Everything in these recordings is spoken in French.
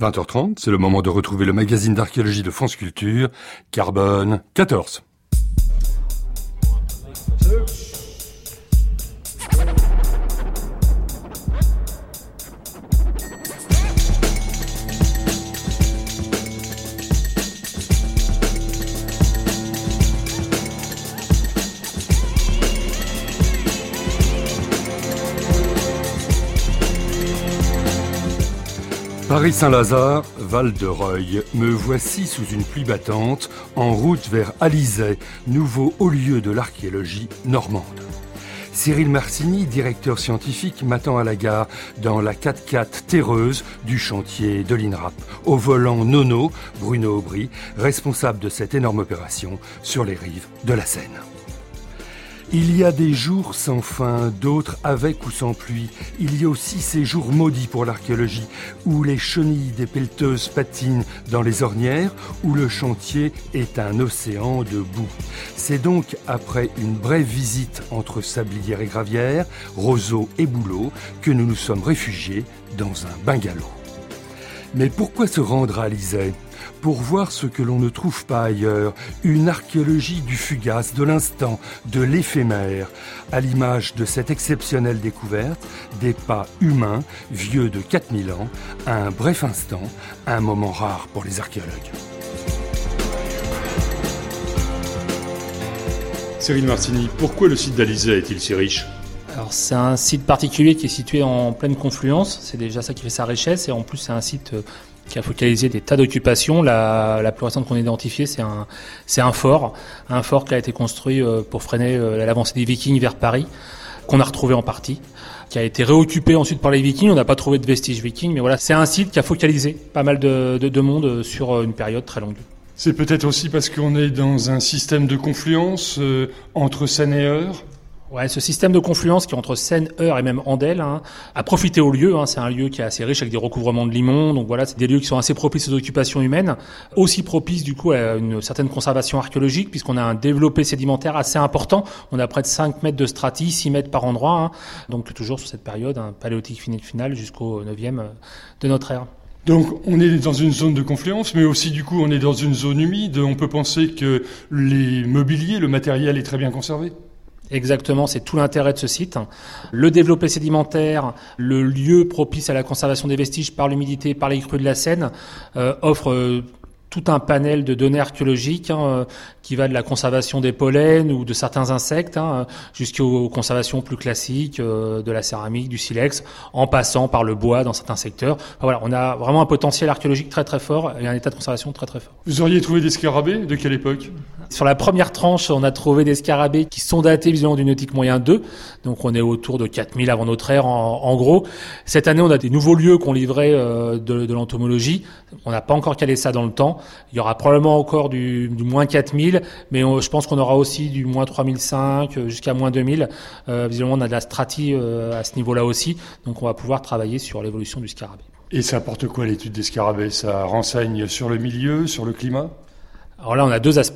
20h30, c'est le moment de retrouver le magazine d'archéologie de France Culture, Carbone 14. Paris-Saint-Lazare, Val-de-Reuil, me voici sous une pluie battante, en route vers Alizay, nouveau haut lieu de l'archéologie normande. Cyril Marcini, directeur scientifique, m'attend à la gare dans la 4x4 terreuse du chantier de l'INRAP. Au volant Nono, Bruno Aubry, responsable de cette énorme opération sur les rives de la Seine. Il y a des jours sans fin, d'autres avec ou sans pluie. Il y a aussi ces jours maudits pour l'archéologie, où les chenilles des pelleteuses patinent dans les ornières, où le chantier est un océan de boue. C'est donc après une brève visite entre Sablières et Gravières, Roseau et Boulot, que nous nous sommes réfugiés dans un bungalow. Mais pourquoi se rendre à Alizay ? Pour voir ce que l'on ne trouve pas ailleurs, une archéologie du fugace, de l'instant, de l'éphémère, à l'image de cette exceptionnelle découverte, des pas humains, vieux de 4000 ans, un bref instant, un moment rare pour les archéologues. Cyril Marcini, pourquoi le site d'Alizay est-il si riche ? Alors c'est un site particulier qui est situé en pleine confluence, c'est déjà ça qui fait sa richesse, et en plus c'est un site qui a focalisé des tas d'occupations. La plus récente qu'on a identifiée, c'est un fort qui a été construit pour freiner l'avancée des Vikings vers Paris, qu'on a retrouvé en partie, qui a été réoccupé ensuite par les Vikings. On n'a pas trouvé de vestiges Vikings, mais voilà, c'est un site qui a focalisé pas mal de monde sur une période très longue. C'est peut-être aussi parce qu'on est dans un système de confluence entre Seine et Eure. Ouais, ce système de confluence qui est entre Seine, Eure et même Andelle a profité au lieu. C'est un lieu qui est assez riche avec des recouvrements de limon. Donc voilà, c'est des lieux qui sont assez propices aux occupations humaines, aussi propices du coup à une certaine conservation archéologique, puisqu'on a un développé sédimentaire assez important. On a près de 5 mètres de stratis, 6 mètres par endroit. Donc toujours sur cette période, paléolithique final jusqu'au 9e de notre ère. Donc on est dans une zone de confluence, mais aussi du coup on est dans une zone humide. On peut penser que les mobiliers, le matériel est très bien conservé. Exactement, c'est tout l'intérêt de ce site. Le développé sédimentaire, le lieu propice à la conservation des vestiges par l'humidité, par les crues de la Seine, offre tout un panel de données archéologiques qui va de la conservation des pollens ou de certains insectes jusqu'aux conservations plus classiques de la céramique, du silex, en passant par le bois dans certains secteurs. Enfin, voilà, on a vraiment un potentiel archéologique très très fort et un état de conservation très très fort. Vous auriez trouvé des scarabées de quelle époque ? Sur la première tranche, on a trouvé des scarabées qui sont datés visiblement du Nautique moyen 2, donc on est autour de 4000 avant notre ère en gros. Cette année, on a des nouveaux lieux qu'on livrait de l'entomologie. On n'a pas encore calé ça dans le temps. Il y aura probablement encore du moins 4000, mais je pense qu'on aura aussi du moins 3005 jusqu'à moins 2000. Visiblement, on a de la strati à ce niveau-là aussi, donc on va pouvoir travailler sur l'évolution du scarabée. Et ça apporte quoi l'étude des scarabées ? Ça renseigne sur le milieu, sur le climat ? Alors là, on a deux aspects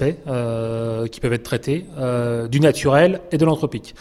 qui peuvent être traités, du naturel et de l'anthropique.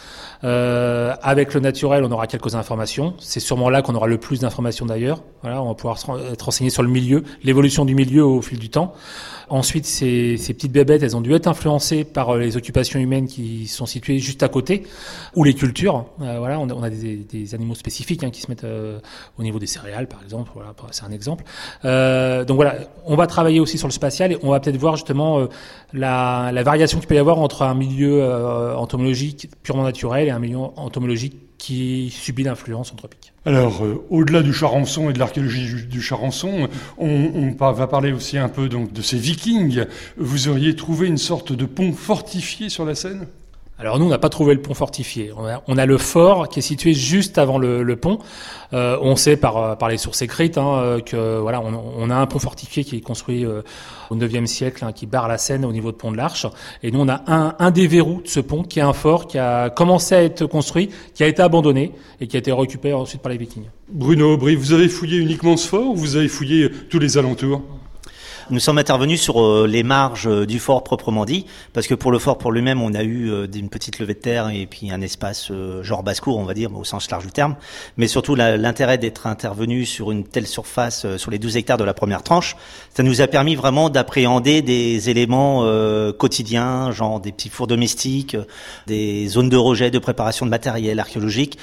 Avec le naturel, on aura quelques informations. C'est sûrement là qu'on aura le plus d'informations d'ailleurs. Voilà, on va pouvoir être renseigné sur le milieu, l'évolution du milieu au fil du temps. Ensuite, ces petites bébêtes, elles ont dû être influencées par les occupations humaines qui sont situées juste à côté, ou les cultures. Voilà, on a des animaux spécifiques qui se mettent au niveau des céréales, par exemple. Voilà, c'est un exemple. Donc voilà, on va travailler aussi sur le spatial et on va peut-être voir justement la variation qu'il peut y avoir entre un milieu entomologique purement naturel et un milieu entomologique qui subit l'influence anthropique. Alors, au-delà du Charançon et de l'archéologie du Charançon, on va parler aussi un peu donc de ces Vikings. Vous auriez trouvé une sorte de pont fortifié sur la Seine ? Alors nous, on n'a pas trouvé le pont fortifié. On a le fort qui est situé juste avant le pont. On sait par les sources écrites que voilà, on a un pont fortifié qui est construit au 9e siècle, qui barre la Seine au niveau de Pont de l'Arche. Et nous, on a un des verrous de ce pont qui est un fort qui a commencé à être construit, qui a été abandonné et qui a été récupéré ensuite par les Vikings. Bruno Aubry, vous avez fouillé uniquement ce fort ou vous avez fouillé tous les alentours ? Nous sommes intervenus sur les marges du fort proprement dit, parce que pour le fort pour lui-même, on a eu une petite levée de terre et puis un espace genre basse-cour, on va dire, au sens large du terme. Mais surtout, l'intérêt d'être intervenu sur une telle surface, sur les 12 hectares de la première tranche, ça nous a permis vraiment d'appréhender des éléments quotidiens, genre des petits fours domestiques, des zones de rejet, de préparation de matériel archéologique,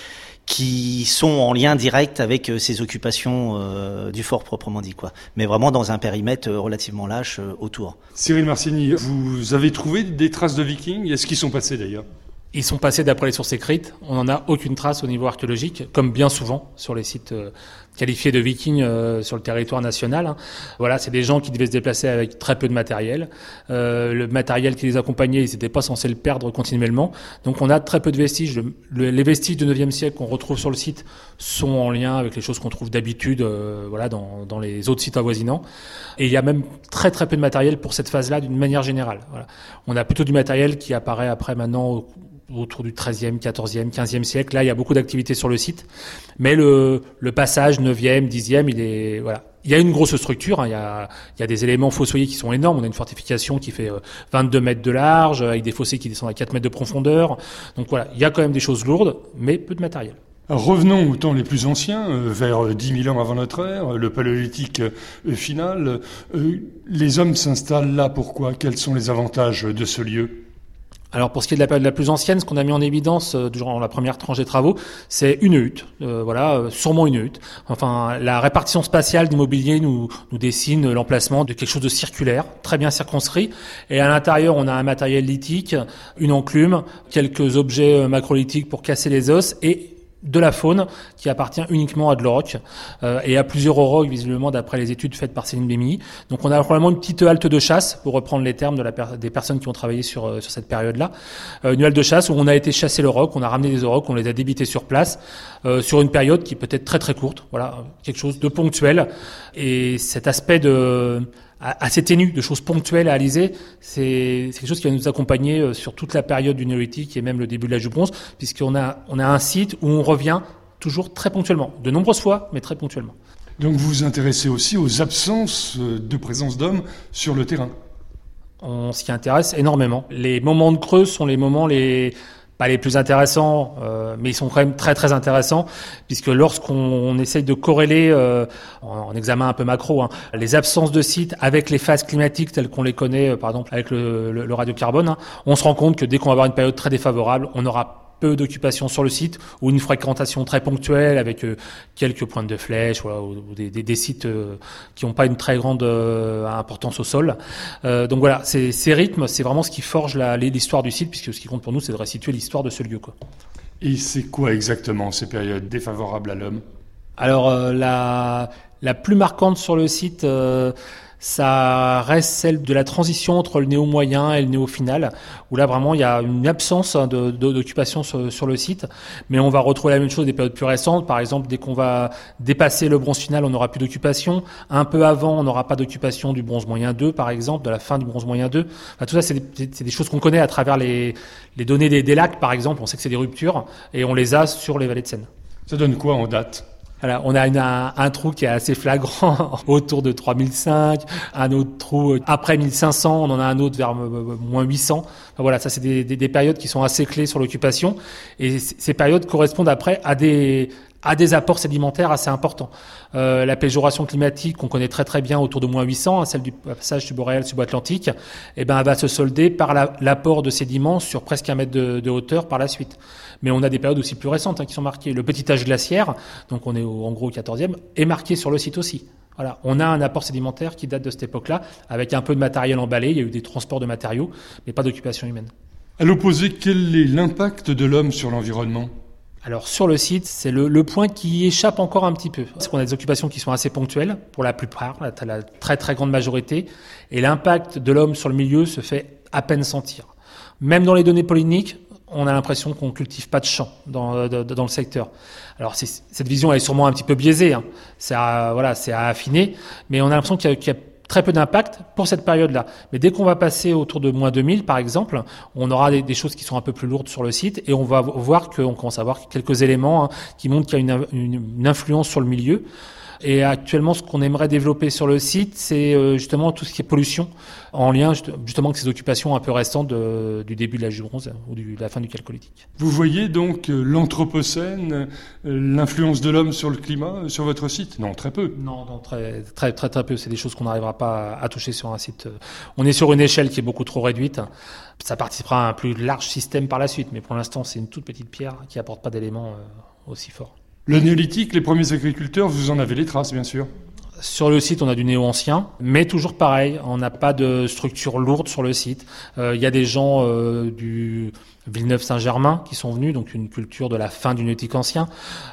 qui sont en lien direct avec ces occupations du fort proprement dit, quoi. Mais vraiment dans un périmètre relativement lâche autour. Cyril Marcini, vous avez trouvé des traces de Vikings? Est-ce qu'ils sont passés d'ailleurs? Ils sont passés d'après les sources écrites. On n'en a aucune trace au niveau archéologique, comme bien souvent sur les sites qualifiés de Vikings sur le territoire national. Voilà, c'est des gens qui devaient se déplacer avec très peu de matériel. Le matériel qui les accompagnait, ils n'étaient pas censés le perdre continuellement. Donc on a très peu de vestiges. Les vestiges du 9e siècle qu'on retrouve sur le site sont en lien avec les choses qu'on trouve d'habitude voilà, dans les autres sites avoisinants. Et il y a même très très peu de matériel pour cette phase-là d'une manière générale. Voilà. On a plutôt du matériel qui apparaît après maintenant autour du 13e, 14e, 15e siècle. Là, il y a beaucoup d'activités sur le site. Mais le passage 9e, 10e, il y a une grosse structure. Hein. Il y a des éléments fossoyés qui sont énormes. On a une fortification qui fait 22 mètres de large, avec des fossés qui descendent à 4 mètres de profondeur. Donc voilà, il y a quand même des choses lourdes, mais peu de matériel. Alors revenons aux temps les plus anciens, vers 10 000 ans avant notre ère, le paléolithique final. Les hommes s'installent là, pourquoi? Quels sont les avantages de ce lieu? Alors pour ce qui est de la période la plus ancienne, ce qu'on a mis en évidence durant la première tranche des travaux, c'est une hutte, sûrement une hutte. Enfin, la répartition spatiale du mobilier nous dessine l'emplacement de quelque chose de circulaire, très bien circonscrit. Et à l'intérieur, on a un matériel lithique, une enclume, quelques objets macrolithiques pour casser les os et de la faune qui appartient uniquement à de l'auroch et à plusieurs aurochs visiblement d'après les études faites par Céline Bémilly. Donc on a probablement une petite halte de chasse pour reprendre les termes des personnes qui ont travaillé sur cette période-là. Une halte de chasse où on a été chasser l'auroch, on a ramené des aurochs, on les a débités sur place sur une période qui peut être très très courte. Voilà, quelque chose de ponctuel et cet aspect assez ténu, de choses ponctuelles à réaliser, c'est quelque chose qui va nous accompagner sur toute la période du néolithique et même le début de l'âge du bronze, puisqu'on a un site où on revient toujours très ponctuellement, de nombreuses fois, mais très ponctuellement. Donc vous vous intéressez aussi aux absences de présence d'hommes sur le terrain? On s'y intéresse énormément. Les moments de creux sont les moments pas les plus intéressants, mais ils sont quand même très très intéressants, puisque lorsqu'on essaye de corréler en examen un peu macro les absences de sites avec les phases climatiques telles qu'on les connaît, par exemple avec le radiocarbone, on se rend compte que dès qu'on va avoir une période très défavorable, on aura peu d'occupation sur le site ou une fréquentation très ponctuelle avec quelques pointes de flèches ou des sites qui n'ont pas une très grande importance au sol. Donc voilà, ces rythmes, c'est vraiment ce qui forge l'histoire du site, puisque ce qui compte pour nous, c'est de restituer l'histoire de ce lieu, quoi. Et c'est quoi exactement ces périodes défavorables à l'homme? Alors la plus marquante sur le site, ça reste celle de la transition entre le néo-moyen et le néo-final, où là vraiment il y a une absence d'occupation sur le site, mais on va retrouver la même chose des périodes plus récentes. Par exemple, dès qu'on va dépasser le bronze final, on n'aura plus d'occupation. Un peu avant, on n'aura pas d'occupation du bronze moyen 2, par exemple, de la fin du bronze moyen 2. Enfin, tout ça, c'est des choses qu'on connaît à travers les données des lacs, par exemple. On sait que c'est des ruptures, et on les a sur les vallées de Seine. Ça donne quoi en date? Voilà, on a un trou qui est assez flagrant autour de 3005, un autre trou après 1500, on en a un autre vers moins 800. Enfin, voilà, ça c'est des périodes qui sont assez clés sur l'occupation, et ces périodes correspondent après à des apports sédimentaires assez importants. La péjoration climatique qu'on connaît très très bien autour de moins 800, celle du passage subboréal subatlantique, elle va se solder par l'apport de sédiments sur presque 1 mètre de hauteur par la suite. Mais on a des périodes aussi plus récentes qui sont marquées. Le petit âge glaciaire, donc on est en gros au 14e, est marqué sur le site aussi. Voilà, on a un apport sédimentaire qui date de cette époque-là, avec un peu de matériel emballé. Il y a eu des transports de matériaux, mais pas d'occupation humaine. À l'opposé, quel est l'impact de l'homme sur l'environnement? Alors sur le site, c'est le point qui échappe encore un petit peu. Parce qu'on a des occupations qui sont assez ponctuelles, pour la plupart, la très très grande majorité, et l'impact de l'homme sur le milieu se fait à peine sentir. Même dans les données polyniques, on a l'impression qu'on cultive pas de champs dans le secteur. Alors cette vision elle est sûrement un petit peu biaisée, c'est à affiner, mais on a l'impression qu'il y a très peu d'impact pour cette période-là. Mais dès qu'on va passer autour de moins 2000, par exemple, on aura des choses qui sont un peu plus lourdes sur le site, et on va voir qu'on commence à avoir quelques éléments qui montrent qu'il y a une influence sur le milieu. Et actuellement, ce qu'on aimerait développer sur le site, c'est justement tout ce qui est pollution, en lien justement avec ces occupations un peu récentes du début de l'âge du bronze ou de la fin du Chalcolithique. Vous voyez donc l'Anthropocène, l'influence de l'homme sur le climat sur votre site ? Non, très peu. Non, très peu. C'est des choses qu'on n'arrivera pas à toucher sur un site. On est sur une échelle qui est beaucoup trop réduite. Ça participera à un plus large système par la suite, mais pour l'instant, c'est une toute petite pierre qui apporte pas d'éléments aussi forts. Le néolithique, les premiers agriculteurs, vous en avez les traces, bien sûr. Sur le site, on a du néo-ancien, mais toujours pareil, on n'a pas de structure lourde sur le site. Il y a des gens du Villeneuve-Saint-Germain qui sont venus, donc une culture de la fin du néolithique ancien.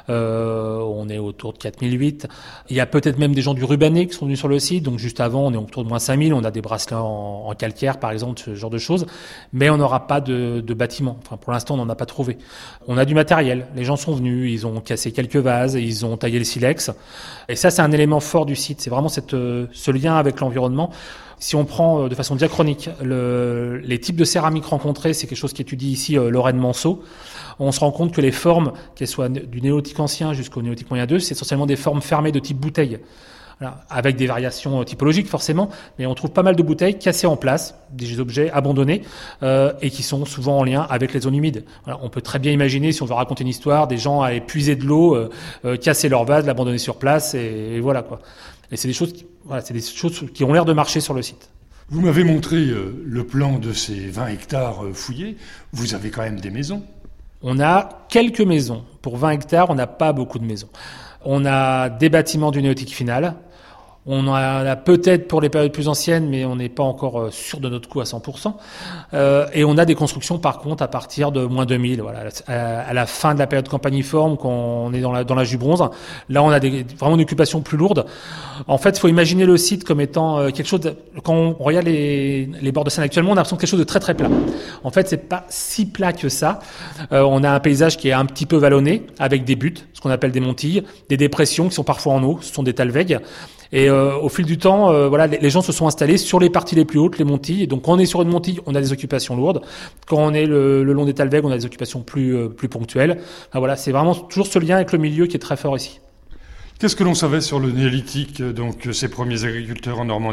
On est autour de 4008. Il y a peut-être même des gens du Rubanais qui sont venus sur le site, donc juste avant, on est autour de moins 5000. On a des bracelets en calcaire, par exemple, ce genre de choses. Mais on n'aura pas de bâtiment. Enfin, pour l'instant, on n'en a pas trouvé. On a du matériel. Les gens sont venus, ils ont cassé quelques vases, ils ont taillé le silex. Et ça, c'est un élément fort du site. C'est vraiment ce lien avec l'environnement. Si on prend de façon diachronique les types de céramiques rencontrés, c'est quelque chose qu'étudie ici Lorraine Manceau. On se rend compte que les formes, qu'elles soient du néolithique ancien jusqu'au néolithique moyen 2, c'est essentiellement des formes fermées de type bouteille. Voilà, avec des variations typologiques forcément, mais on trouve pas mal de bouteilles cassées en place, des objets abandonnés et qui sont souvent en lien avec les zones humides. Voilà, on peut très bien imaginer, si on veut raconter une histoire, des gens allaient puiser de l'eau, casser leur vase, l'abandonner sur place et voilà quoi. Et c'est des choses qui ont l'air de marcher sur le site. Vous m'avez montré le plan de ces 20 hectares fouillés. Vous avez quand même des maisons. On a quelques maisons. Pour 20 hectares, on n'a pas beaucoup de maisons. On a des bâtiments du néolithique final. On en a peut-être pour les périodes plus anciennes, mais on n'est pas encore sûr de notre coup à 100%. Et on a des constructions, par contre, à partir de moins 2000, voilà, à la fin de la période campaniforme, quand on est dans l'âge du bronze. Là, on a vraiment une occupation plus lourde. En fait, il faut imaginer le site comme étant quelque chose quand on regarde les bords de Seine actuellement, on a l'impression de quelque chose de très très plat. En fait, c'est pas si plat que ça. On a un paysage qui est un petit peu vallonné, avec des buttes, ce qu'on appelle des montilles, des dépressions qui sont parfois en eau, ce sont des talwegs. Et au fil du temps, les gens se sont installés sur les parties les plus hautes, les montilles. Et donc, quand on est sur une montille, on a des occupations lourdes. Quand on est le long des talwegs, on a des occupations plus ponctuelles. Enfin, voilà, c'est vraiment toujours ce lien avec le milieu qui est très fort ici. Qu'est-ce que l'on savait sur le néolithique, donc ces premiers agriculteurs en Normandie ?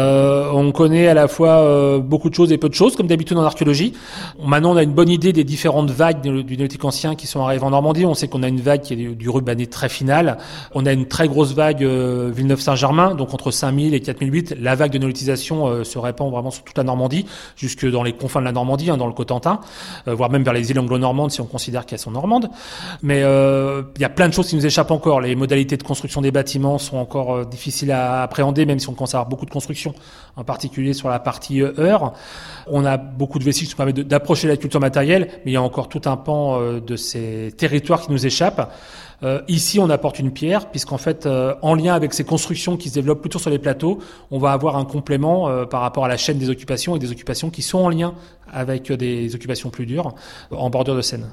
On connaît à la fois beaucoup de choses et peu de choses, comme d'habitude en archéologie. Maintenant, on a une bonne idée des différentes vagues du néolithique ancien qui sont arrivées en Normandie. On sait qu'on a une vague qui est du Rubanais très finale. On a une très grosse vague Villeneuve-Saint-Germain, donc entre 5000 et 4008. La vague de néolithisation se répand vraiment sur toute la Normandie, jusque dans les confins de la Normandie, dans le Cotentin, voire même vers les îles anglo-normandes si on considère qu'elles sont normandes. Mais il y a plein de choses qui nous échappent encore. Les modalités de construction des bâtiments sont encore difficiles à appréhender, même si on commence à avoir beaucoup de construction, en particulier sur la partie heure. On a beaucoup de vestiges qui nous permettent d'approcher la culture matérielle, mais il y a encore tout un pan de ces territoires qui nous échappent. Ici, on apporte une pierre, puisqu'en fait, en lien avec ces constructions qui se développent plutôt sur les plateaux, on va avoir un complément par rapport à la chaîne des occupations, et des occupations qui sont en lien avec des occupations plus dures en bordure de Seine.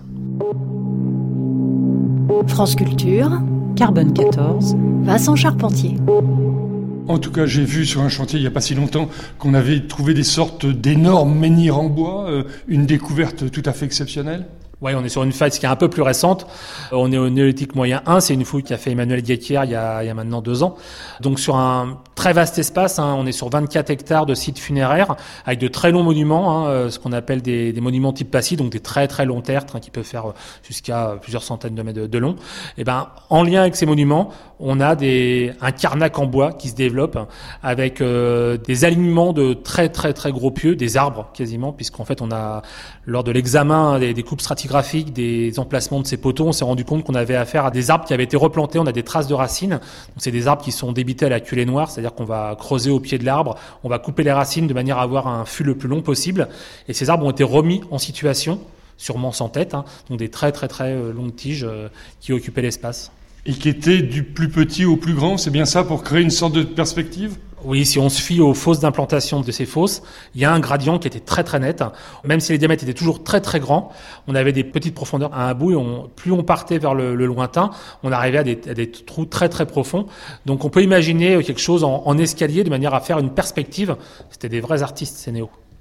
France Culture, Carbone 14, Vincent Charpentier. En tout cas, j'ai vu sur un chantier il n'y a pas si longtemps qu'on avait trouvé des sortes d'énormes menhirs en bois, une découverte tout à fait exceptionnelle. Oui, on est sur une faille qui est un peu plus récente. On est au néolithique moyen 1, c'est une fouille qu'a fait Emmanuel Guéquier il y a maintenant 2 ans. Donc sur un très vaste espace, on est sur 24 hectares de sites funéraires avec de très longs monuments, ce qu'on appelle des monuments type Passy, donc des très très longs tertres qui peuvent faire jusqu'à plusieurs centaines de mètres de long. Et en lien avec ces monuments, on a un carnac en bois qui se développe avec des alignements de très très très gros pieux, des arbres quasiment, puisqu'en fait on a, lors de l'examen des coupes stratigraphiques, des emplacements de ces poteaux, on s'est rendu compte qu'on avait affaire à des arbres qui avaient été replantés. On a des traces de racines. Donc c'est des arbres qui sont débités à la culée noire, c'est-à-dire qu'on va creuser au pied de l'arbre, on va couper les racines de manière à avoir un fût le plus long possible. Et ces arbres ont été remis en situation, sûrement sans tête, donc des très très très longues tiges qui occupaient l'espace. Et qui étaient du plus petit au plus grand, c'est bien ça, pour créer une sorte de perspective ? Oui, si on se fie aux fosses d'implantation de ces fosses, il y a un gradient qui était très très net. Même si les diamètres étaient toujours très très grands, on avait des petites profondeurs à un bout et plus on partait vers le lointain, on arrivait à des trous très très profonds. Donc on peut imaginer quelque chose en escalier de manière à faire une perspective. C'était des vrais artistes, ces néos.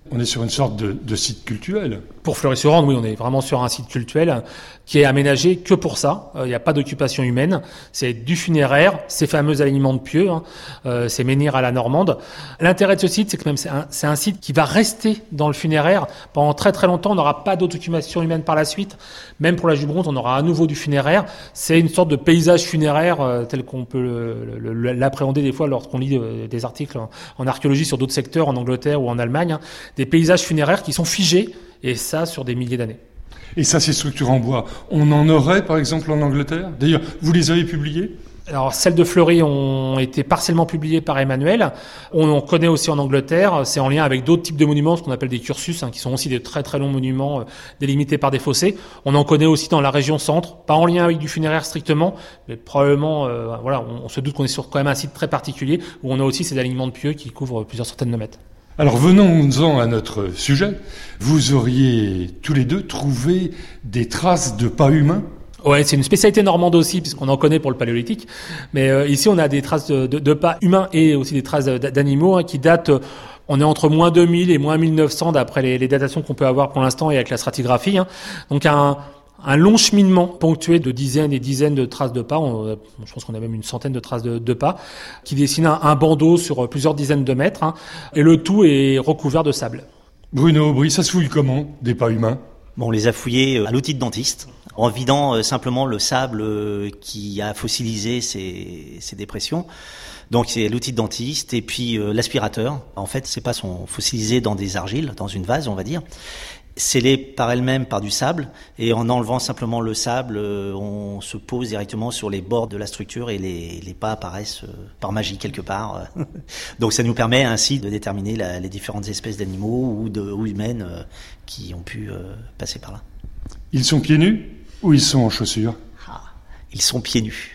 On est sur une sorte de site cultuel. Pour Fleury-sur-Orne, oui, on est vraiment sur un site cultuel qui est aménagé que pour ça. Il n'y a pas d'occupation humaine. C'est du funéraire, ces fameux alignements de pieux, c'est menhir à la normande. L'intérêt de ce site, c'est que même c'est un site qui va rester dans le funéraire pendant très très longtemps. On n'aura pas d'occupation humaine par la suite. Même pour la Jubronze, on aura à nouveau du funéraire. C'est une sorte de paysage funéraire tel qu'on peut l'appréhender des fois lorsqu'on lit des articles en archéologie sur d'autres secteurs, en Angleterre ou en Allemagne. Des paysages funéraires qui sont figés, et ça sur des milliers d'années. Et ça, ces structures en bois, on en aurait par exemple en Angleterre? D'ailleurs, vous les avez publiées? Alors, celles de Fleury ont été partiellement publiées par Emmanuel. On en connaît aussi en Angleterre. C'est en lien avec d'autres types de monuments, ce qu'on appelle des cursus, qui sont aussi des très très longs monuments délimités par des fossés. On en connaît aussi dans la région centre, pas en lien avec du funéraire strictement, mais probablement, on se doute qu'on est sur quand même un site très particulier où on a aussi ces alignements de pieux qui couvrent plusieurs centaines de mètres. Alors venons-en à notre sujet. Vous auriez tous les deux trouvé des traces de pas humains? Ouais, c'est une spécialité normande aussi, puisqu'on en connaît pour le paléolithique. Mais ici, on a des traces de pas humains et aussi des traces d'animaux qui datent. On est entre moins 2000 et moins 1900 d'après les datations qu'on peut avoir pour l'instant et avec la stratigraphie. Donc un long cheminement ponctué de dizaines et dizaines de traces de pas. Je pense qu'on a même une centaine de traces de pas qui dessinent un bandeau sur plusieurs dizaines de mètres. Et le tout est recouvert de sable. Bruno Aubry, ça se fouille comment, des pas humains? Bon, on les a fouillés à l'outil de dentiste, en vidant simplement le sable qui a fossilisé ces dépressions. Donc c'est l'outil de dentiste et puis l'aspirateur. En fait, ces pas sont fossilisés dans des argiles, dans une vase, on va dire, scellées par elles-mêmes par du sable, et en enlevant simplement le sable, on se pose directement sur les bords de la structure et les pas apparaissent par magie quelque part. Donc ça nous permet ainsi de déterminer les différentes espèces d'animaux ou humaines qui ont pu passer par là. Ils sont pieds nus ou ils sont en chaussures? Ils sont pieds nus.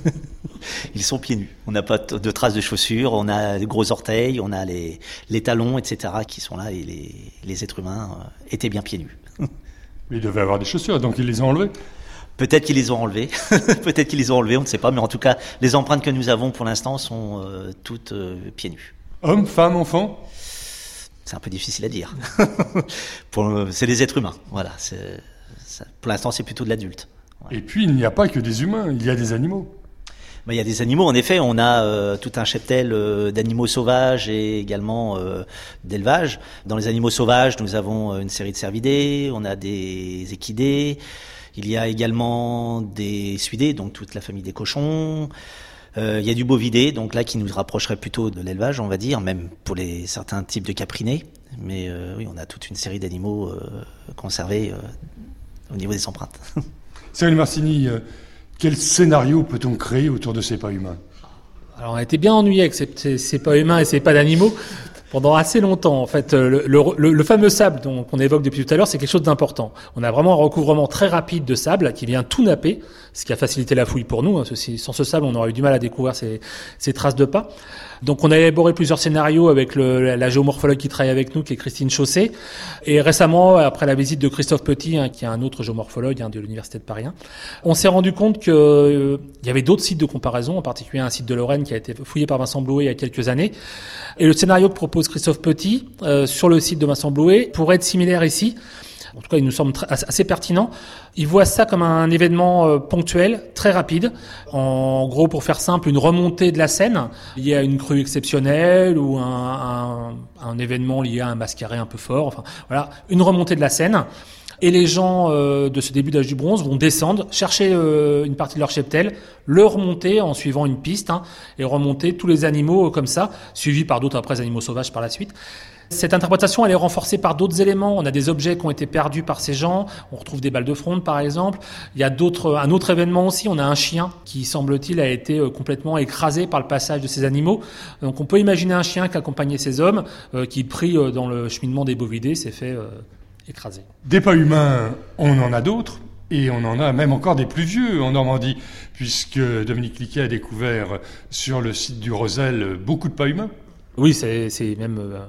Ils sont pieds nus. On n'a pas de traces de chaussures, on a des gros orteils, on a les talons, etc. qui sont là, et les êtres humains étaient bien pieds nus. Mais ils devaient avoir des chaussures, donc ils les ont enlevées? Peut-être qu'ils les ont enlevées, peut-être qu'ils les ont enlevées, on ne sait pas, mais en tout cas, les empreintes que nous avons pour l'instant sont toutes pieds nus. Hommes, femmes, enfants? C'est un peu difficile à dire. C'est des êtres humains, voilà. Pour l'instant, c'est plutôt de l'adulte. Et puis, il n'y a pas que des humains, il y a des animaux. Il y a des animaux, en effet. On a tout un cheptel d'animaux sauvages et également d'élevage. Dans les animaux sauvages, nous avons une série de cervidés, on a des équidés, il y a également des suidés, donc toute la famille des cochons. Il y a du bovidé, donc là qui nous rapprocherait plutôt de l'élevage, on va dire, même pour certains types de caprinés. Mais oui, on a toute une série d'animaux conservés au niveau des empreintes. Cyril Marcini, quel scénario peut-on créer autour de ces pas humains? Alors on a été bien ennuyés avec ces pas humains et ces pas d'animaux pendant assez longtemps. En fait, le fameux sable qu'on évoque depuis tout à l'heure, c'est quelque chose d'important. On a vraiment un recouvrement très rapide de sable qui vient tout napper, ce qui a facilité la fouille pour nous. Sans ce sable, on aurait eu du mal à découvrir ces traces de pas. Donc on a élaboré plusieurs scénarios avec la géomorphologue qui travaille avec nous, qui est Christine Chaussé. Et récemment, après la visite de Christophe Petit, qui est un autre géomorphologue de l'Université de Paris, on s'est rendu compte qu'il y avait d'autres sites de comparaison, en particulier un site de Lorraine qui a été fouillé par Vincent Blouet il y a quelques années. Et le scénario que propose Christophe Petit sur le site de Vincent Blouet pourrait être similaire ici. En tout cas, il nous semble assez pertinent. Il voit ça comme un événement ponctuel, très rapide. En gros, pour faire simple, une remontée de la Seine liée à une crue exceptionnelle ou un événement lié à un mascaret un peu fort. Enfin, voilà, une remontée de la Seine. Et les gens de ce début d'âge du bronze vont descendre, chercher une partie de leur cheptel, le remonter en suivant une piste, et remonter tous les animaux comme ça, suivis par d'autres après animaux sauvages par la suite. Cette interprétation, elle est renforcée par d'autres éléments. On a des objets qui ont été perdus par ces gens. On retrouve des balles de fronde, par exemple. Il y a un autre événement aussi. On a un chien qui, semble-t-il, a été complètement écrasé par le passage de ces animaux. Donc, on peut imaginer un chien qui accompagnait ces hommes, qui, pris dans le cheminement des bovidés, s'est fait écraser. Des pas humains, on en a d'autres. Et on en a même encore des plus vieux en Normandie, puisque Dominique Liquet a découvert sur le site du Rosel beaucoup de pas humains. Oui, c'est même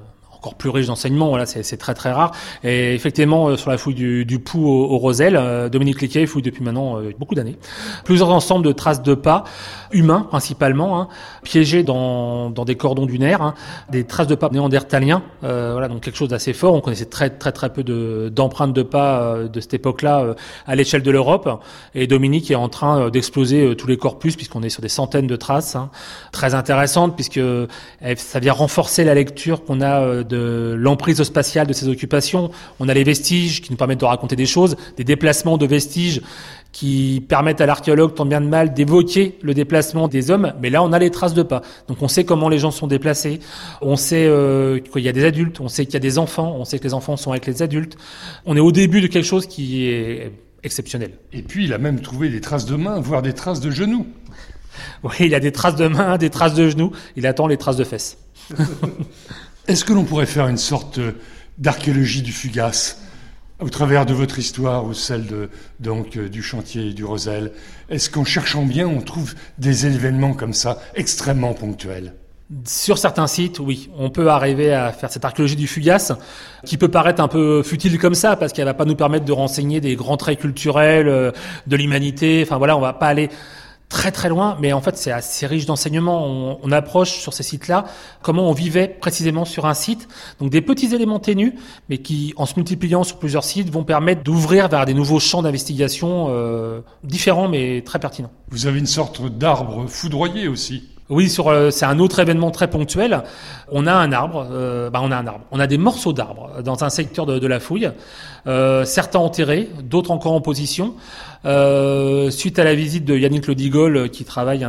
encore plus riche d'enseignements. Voilà, c'est très très rare. Et effectivement, sur la fouille du Pou au Rosel, Dominique Lequet fouille depuis maintenant beaucoup d'années plusieurs ensembles de traces de pas humains principalement, piégés dans des cordons dunaires, des traces de pas néandertaliens. Voilà, donc quelque chose d'assez fort. On connaissait très très très peu d'empreintes de pas de cette époque-là à l'échelle de l'Europe. Et Dominique est en train d'exploser tous les corpus puisqu'on est sur des centaines de traces, très intéressantes puisque ça vient renforcer la lecture qu'on a de l'emprise spatiale de ces occupations. On a les vestiges qui nous permettent de raconter des choses, des déplacements de vestiges qui permettent à l'archéologue tant bien de mal d'évoquer le déplacement des hommes, mais là on a les traces de pas. Donc on sait comment les gens sont déplacés, on sait qu'il y a des adultes, on sait qu'il y a des enfants, on sait que les enfants sont avec les adultes. On est au début de quelque chose qui est exceptionnel. Et puis il a même trouvé des traces de mains, voire des traces de genoux. Oui, il a des traces de mains, des traces de genoux, il attend les traces de fesses. Est-ce que l'on pourrait faire une sorte d'archéologie du Fugace au travers de votre histoire ou celle du chantier du Rosel? Est-ce qu'en cherchant bien, on trouve des événements comme ça extrêmement ponctuels? Sur certains sites, oui, on peut arriver à faire cette archéologie du Fugace, qui peut paraître un peu futile comme ça, parce qu'elle va pas nous permettre de renseigner des grands traits culturels de l'humanité. Enfin voilà, on va pas aller très très loin, mais en fait c'est assez riche d'enseignements. On approche sur ces sites-là comment on vivait précisément sur un site. Donc des petits éléments ténus, mais qui, en se multipliant sur plusieurs sites, vont permettre d'ouvrir vers des nouveaux champs d'investigation différents, mais très pertinents. Vous avez une sorte d'arbre foudroyé aussi. Oui, c'est un autre événement très ponctuel. On a un arbre, on a des morceaux d'arbres dans un secteur de la fouille, certains enterrés, d'autres encore en position. Suite à la visite de Yannick Ledigol qui travaille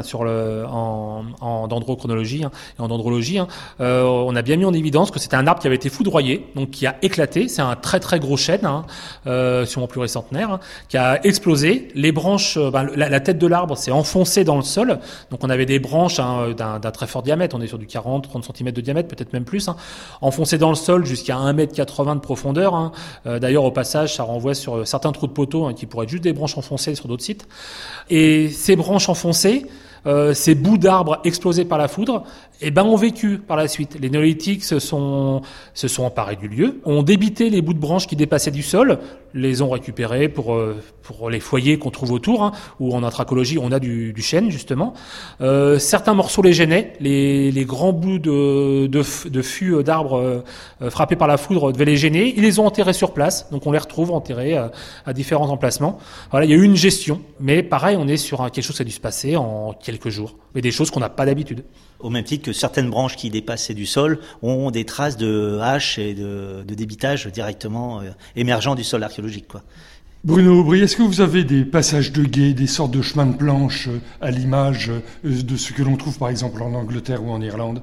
en dendrochronologie et en dendrologie, on a bien mis en évidence que c'était un arbre qui avait été foudroyé, donc qui a éclaté. C'est un très très gros chêne, sûrement pluricentenaire, qui a explosé. Les branches, la tête de l'arbre s'est enfoncée dans le sol, donc on avait des branches d'un très fort diamètre, on est sur du 40-30 cm de diamètre, peut-être même plus, enfoncées dans le sol jusqu'à 1,80 m de profondeur. D'ailleurs, au passage, ça renvoie sur certains trous de poteaux qui pourraient être juste des branches enfoncées sur d'autres sites. Et ces branches enfoncées, ces bouts d'arbres explosés par la foudre, ont vécu par la suite. Les néolithiques se sont emparés du lieu, ont débité les bouts de branches qui dépassaient du sol, les ont récupérés pour les foyers qu'on trouve autour, où en anthracologie on a du chêne justement. Certains morceaux les gênaient, les grands bouts de fûts d'arbres frappés par la foudre devaient les gêner. Ils les ont enterrés sur place, donc on les retrouve enterrés à différents emplacements. Voilà, il y a eu une gestion, mais pareil, on est sur quelque chose qui a dû se passer en quelques jours, mais des choses qu'on n'a pas d'habitude. Au même titre que certaines branches qui dépassaient du sol ont des traces de haches et de débitage directement émergents du sol archéologique, quoi. Bruno Aubry, est-ce que vous avez des passages de guet, des sortes de chemins de planche à l'image de ce que l'on trouve par exemple en Angleterre ou en Irlande?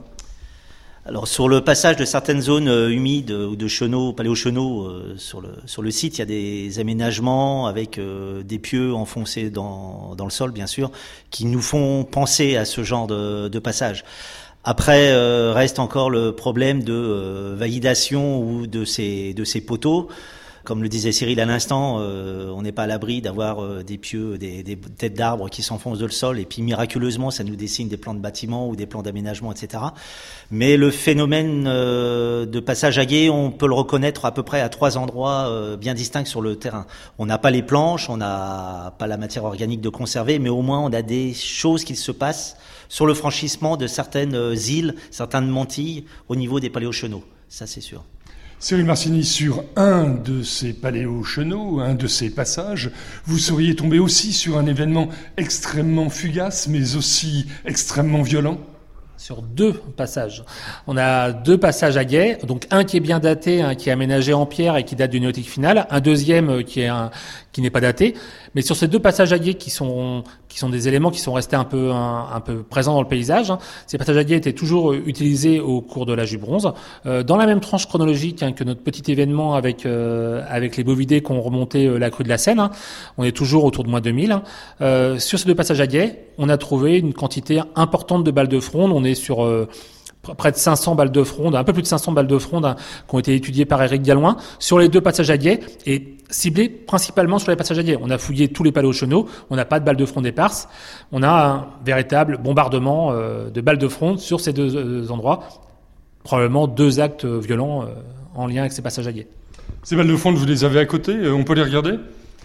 Alors sur le passage de certaines zones humides ou de chenaux, paléochenaux sur le site, il y a des aménagements avec des pieux enfoncés dans le sol, bien sûr, qui nous font penser à ce genre de passage. Après, reste encore le problème de validation ou de ces poteaux. Comme le disait Cyril à l'instant, on n'est pas à l'abri d'avoir des pieux, des têtes d'arbres qui s'enfoncent dans le sol, et puis miraculeusement, ça nous dessine des plans de bâtiments ou des plans d'aménagement, etc. Mais le phénomène de passage à guet, on peut le reconnaître à peu près à 3 endroits bien distincts sur le terrain. On n'a pas les planches, on n'a pas la matière organique de conserver, mais au moins on a des choses qui se passent sur le franchissement de certaines îles, certaines mantilles au niveau des paléochenaux. Ça, c'est sûr. Cyril Marcini, sur un de ces paléochenaux, un de ces passages, vous seriez tombé aussi sur un événement extrêmement fugace, mais aussi extrêmement violent? Sur 2 passages. On a 2 passages à guet, donc un qui est bien daté, un qui est aménagé en pierre et qui date du néolithique final, un deuxième qui n'est pas daté. Mais sur ces 2 passages à guet qui sont des éléments qui sont restés un peu présents dans le paysage, ces passages à guet étaient toujours utilisés au cours de l'âge du bronze, dans la même tranche chronologique que notre petit événement avec les bovidés qui ont remonté la crue de la Seine. On est toujours autour de moins 2000. Sur ces 2 passages à guet, on a trouvé une quantité importante de balles de fronde. On est sur près de 500 balles de fronde, un peu plus de 500 balles de fronde qui ont été étudiées par Éric Galouin sur les 2 passages à guet et ciblées principalement sur les passages à guet. On a fouillé tous les paléochenaux, on n'a pas de balles de fronde éparses, on a un véritable bombardement de balles de fronde sur ces 2 endroits. probablement 2 actes violents en lien avec ces passages à guet. Ces balles de fronde, vous les avez à côté, on peut les regarder ?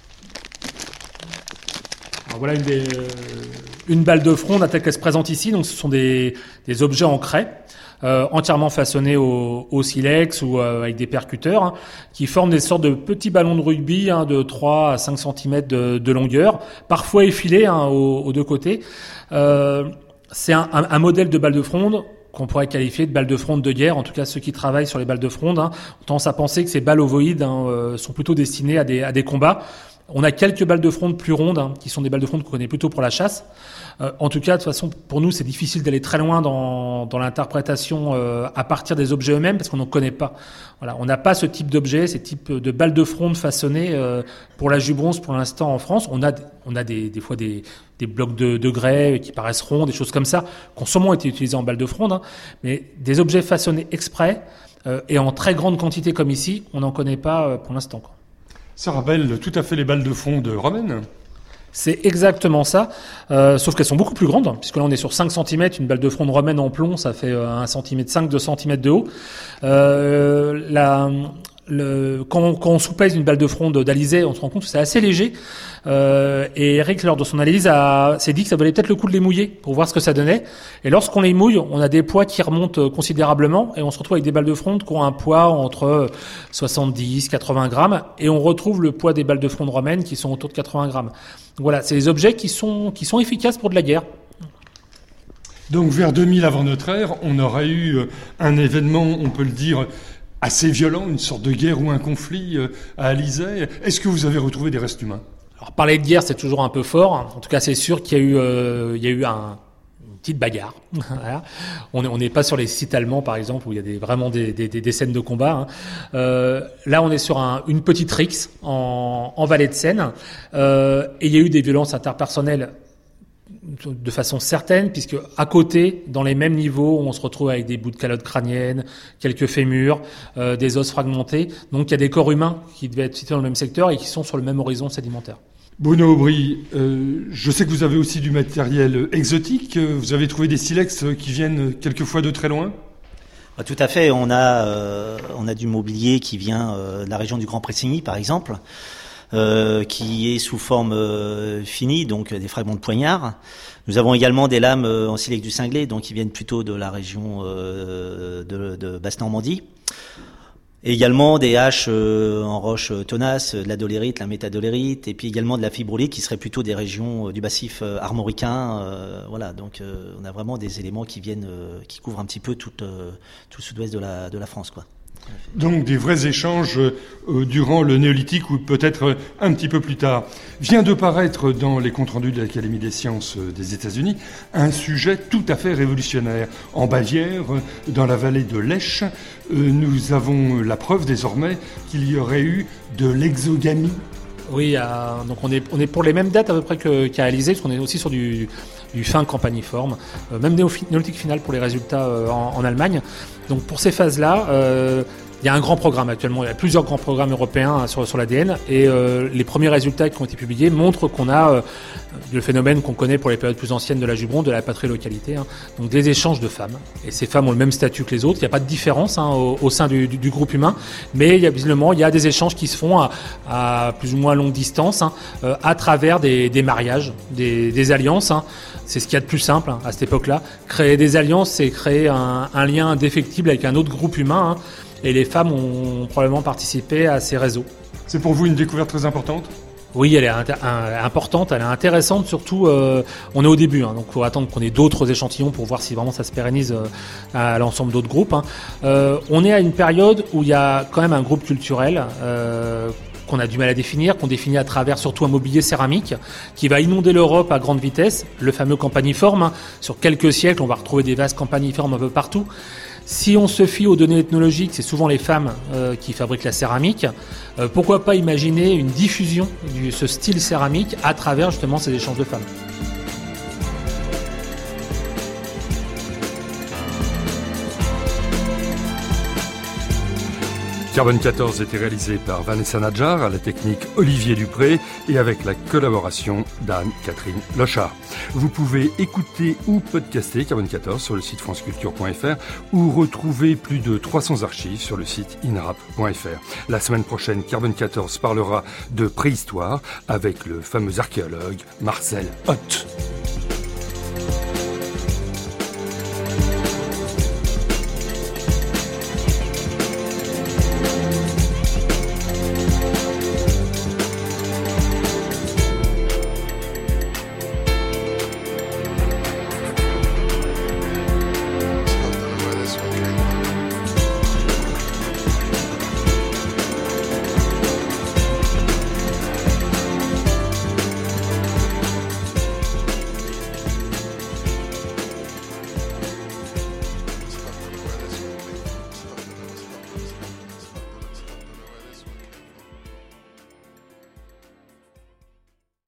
Alors voilà une balle de fronde telle qu'elle se présente ici. Donc ce sont des objets en craie, entièrement façonnés au silex ou avec des percuteurs, qui forment des sortes de petits ballons de rugby de 3 à 5 cm de longueur, parfois effilés aux 2 côtés. C'est un modèle de balle de fronde qu'on pourrait qualifier de balles de fronde de guerre. En tout cas, ceux qui travaillent sur les balles de fronde ont tendance à penser que ces balles ovoïdes sont plutôt destinées à des combats. On a quelques balles de fronde plus rondes, qui sont des balles de fronde qu'on connaît plutôt pour la chasse. En tout cas, de toute façon, pour nous, c'est difficile d'aller très loin dans l'interprétation à partir des objets eux-mêmes, parce qu'on n'en connaît pas. Voilà, on n'a pas ce type d'objet, ces types de balles de fronde façonnées pour la jubronce pour l'instant en France. On a des fois des blocs de grès qui paraissent ronds, des choses comme ça, qui ont sûrement été utilisés en balles de fronde, mais des objets façonnés exprès et en très grande quantité comme ici, on n'en connaît pas pour l'instant, quoi. Ça rappelle tout à fait les balles de fronde romaines. C'est exactement ça, sauf qu'elles sont beaucoup plus grandes, puisque là on est sur 5 cm, une balle de fronde romaine en plomb, ça fait 1,5 cm, 2 cm de haut. Quand on soupèse une balle de fronde d'Alizé, on se rend compte que c'est assez léger. Et Eric, lors de son analyse, s'est dit que ça valait peut-être le coup de les mouiller pour voir ce que ça donnait. Et lorsqu'on les mouille, on a des poids qui remontent considérablement et on se retrouve avec des balles de fronde qui ont un poids entre 70, 80 grammes et on retrouve le poids des balles de fronde romaines qui sont autour de 80 grammes. Voilà, c'est des objets qui sont efficaces pour de la guerre. Donc vers 2000 avant notre ère, on aurait eu un événement, on peut le dire, assez violent, une sorte de guerre ou un conflit à Alizé. Est-ce que vous avez retrouvé des restes humains ? Alors parler de guerre, c'est toujours un peu fort. En tout cas, c'est sûr qu'il y a eu une petite bagarre. Voilà. On n'est pas sur les sites allemands, par exemple, où il y a vraiment des scènes de combat. Là, on est sur une petite rixe en vallée de Seine. Et il y a eu des violences interpersonnelles de façon certaine, puisque à côté, dans les mêmes niveaux, on se retrouve avec des bouts de calotte crânienne, quelques fémurs, des os fragmentés. Donc il y a des corps humains qui devaient être situés dans le même secteur et qui sont sur le même horizon sédimentaire. Bruno Aubry, je sais que vous avez aussi du matériel exotique. Vous avez trouvé des silex qui viennent quelquefois de très loin ? Tout à fait. On a du mobilier qui vient de la région du Grand Pressigny, par exemple. Qui est sous forme finie, donc des fragments de poignard. Nous avons également des lames en silex du cinglé, donc qui viennent plutôt de la région de Basse-Normandie. Et également des haches en roche tenace, de la dolérite, la métadolérite, et puis également de la fibrolite qui serait plutôt des régions du massif armoricain. Voilà, donc on a vraiment des éléments qui couvrent un petit peu tout le sud-ouest de la France, quoi. Donc des vrais échanges durant le néolithique ou peut-être un petit peu plus tard. Vient de paraître dans les comptes rendus de l'Académie des sciences des États-Unis un sujet tout à fait révolutionnaire. En Bavière, dans la vallée de l'Esch, nous avons la preuve désormais qu'il y aurait eu de l'exogamie. Oui, donc on est pour les mêmes dates à peu près qu'à Alizé, parce qu'on est aussi sur du fin campaniforme, même néolithique final pour les résultats en Allemagne. Donc pour ces phases-là, il y a un grand programme actuellement, il y a plusieurs grands programmes européens sur l'ADN, et les premiers résultats qui ont été publiés montrent qu'on a le phénomène qu'on connaît pour les périodes plus anciennes de la Jubron, de la patrilocalité, donc des échanges de femmes. Et ces femmes ont le même statut que les autres, il n'y a pas de différence au sein du groupe humain, mais visiblement il y a des échanges qui se font à plus ou moins longue distance, à travers des mariages, des alliances. C'est ce qu'il y a de plus simple à cette époque-là. Créer des alliances, c'est créer un lien indéfectible avec un autre groupe humain, et les femmes ont probablement participé à ces réseaux. C'est pour vous une découverte très importante ? Oui, elle est importante, elle est intéressante, surtout on est au début, donc il faut attendre qu'on ait d'autres échantillons pour voir si vraiment ça se pérennise à l'ensemble d'autres groupes. On est à une période où il y a quand même un groupe culturel qu'on a du mal à définir, qu'on définit à travers surtout un mobilier céramique qui va inonder l'Europe à grande vitesse, le fameux campaniforme. Sur quelques siècles, on va retrouver des vases campaniformes un peu partout. Si on se fie aux données ethnologiques, c'est souvent les femmes qui fabriquent la céramique. Pourquoi pas imaginer une diffusion de ce style céramique à travers justement ces échanges de femmes ? Carbone 14 était réalisé par Vanessa Nadjar, à la technique Olivier Dupré et avec la collaboration d'Anne-Catherine Lochard. Vous pouvez écouter ou podcaster Carbone 14 sur le site franceculture.fr ou retrouver plus de 300 archives sur le site inrap.fr. La semaine prochaine, Carbone 14 parlera de préhistoire avec le fameux archéologue Marcel Hoth.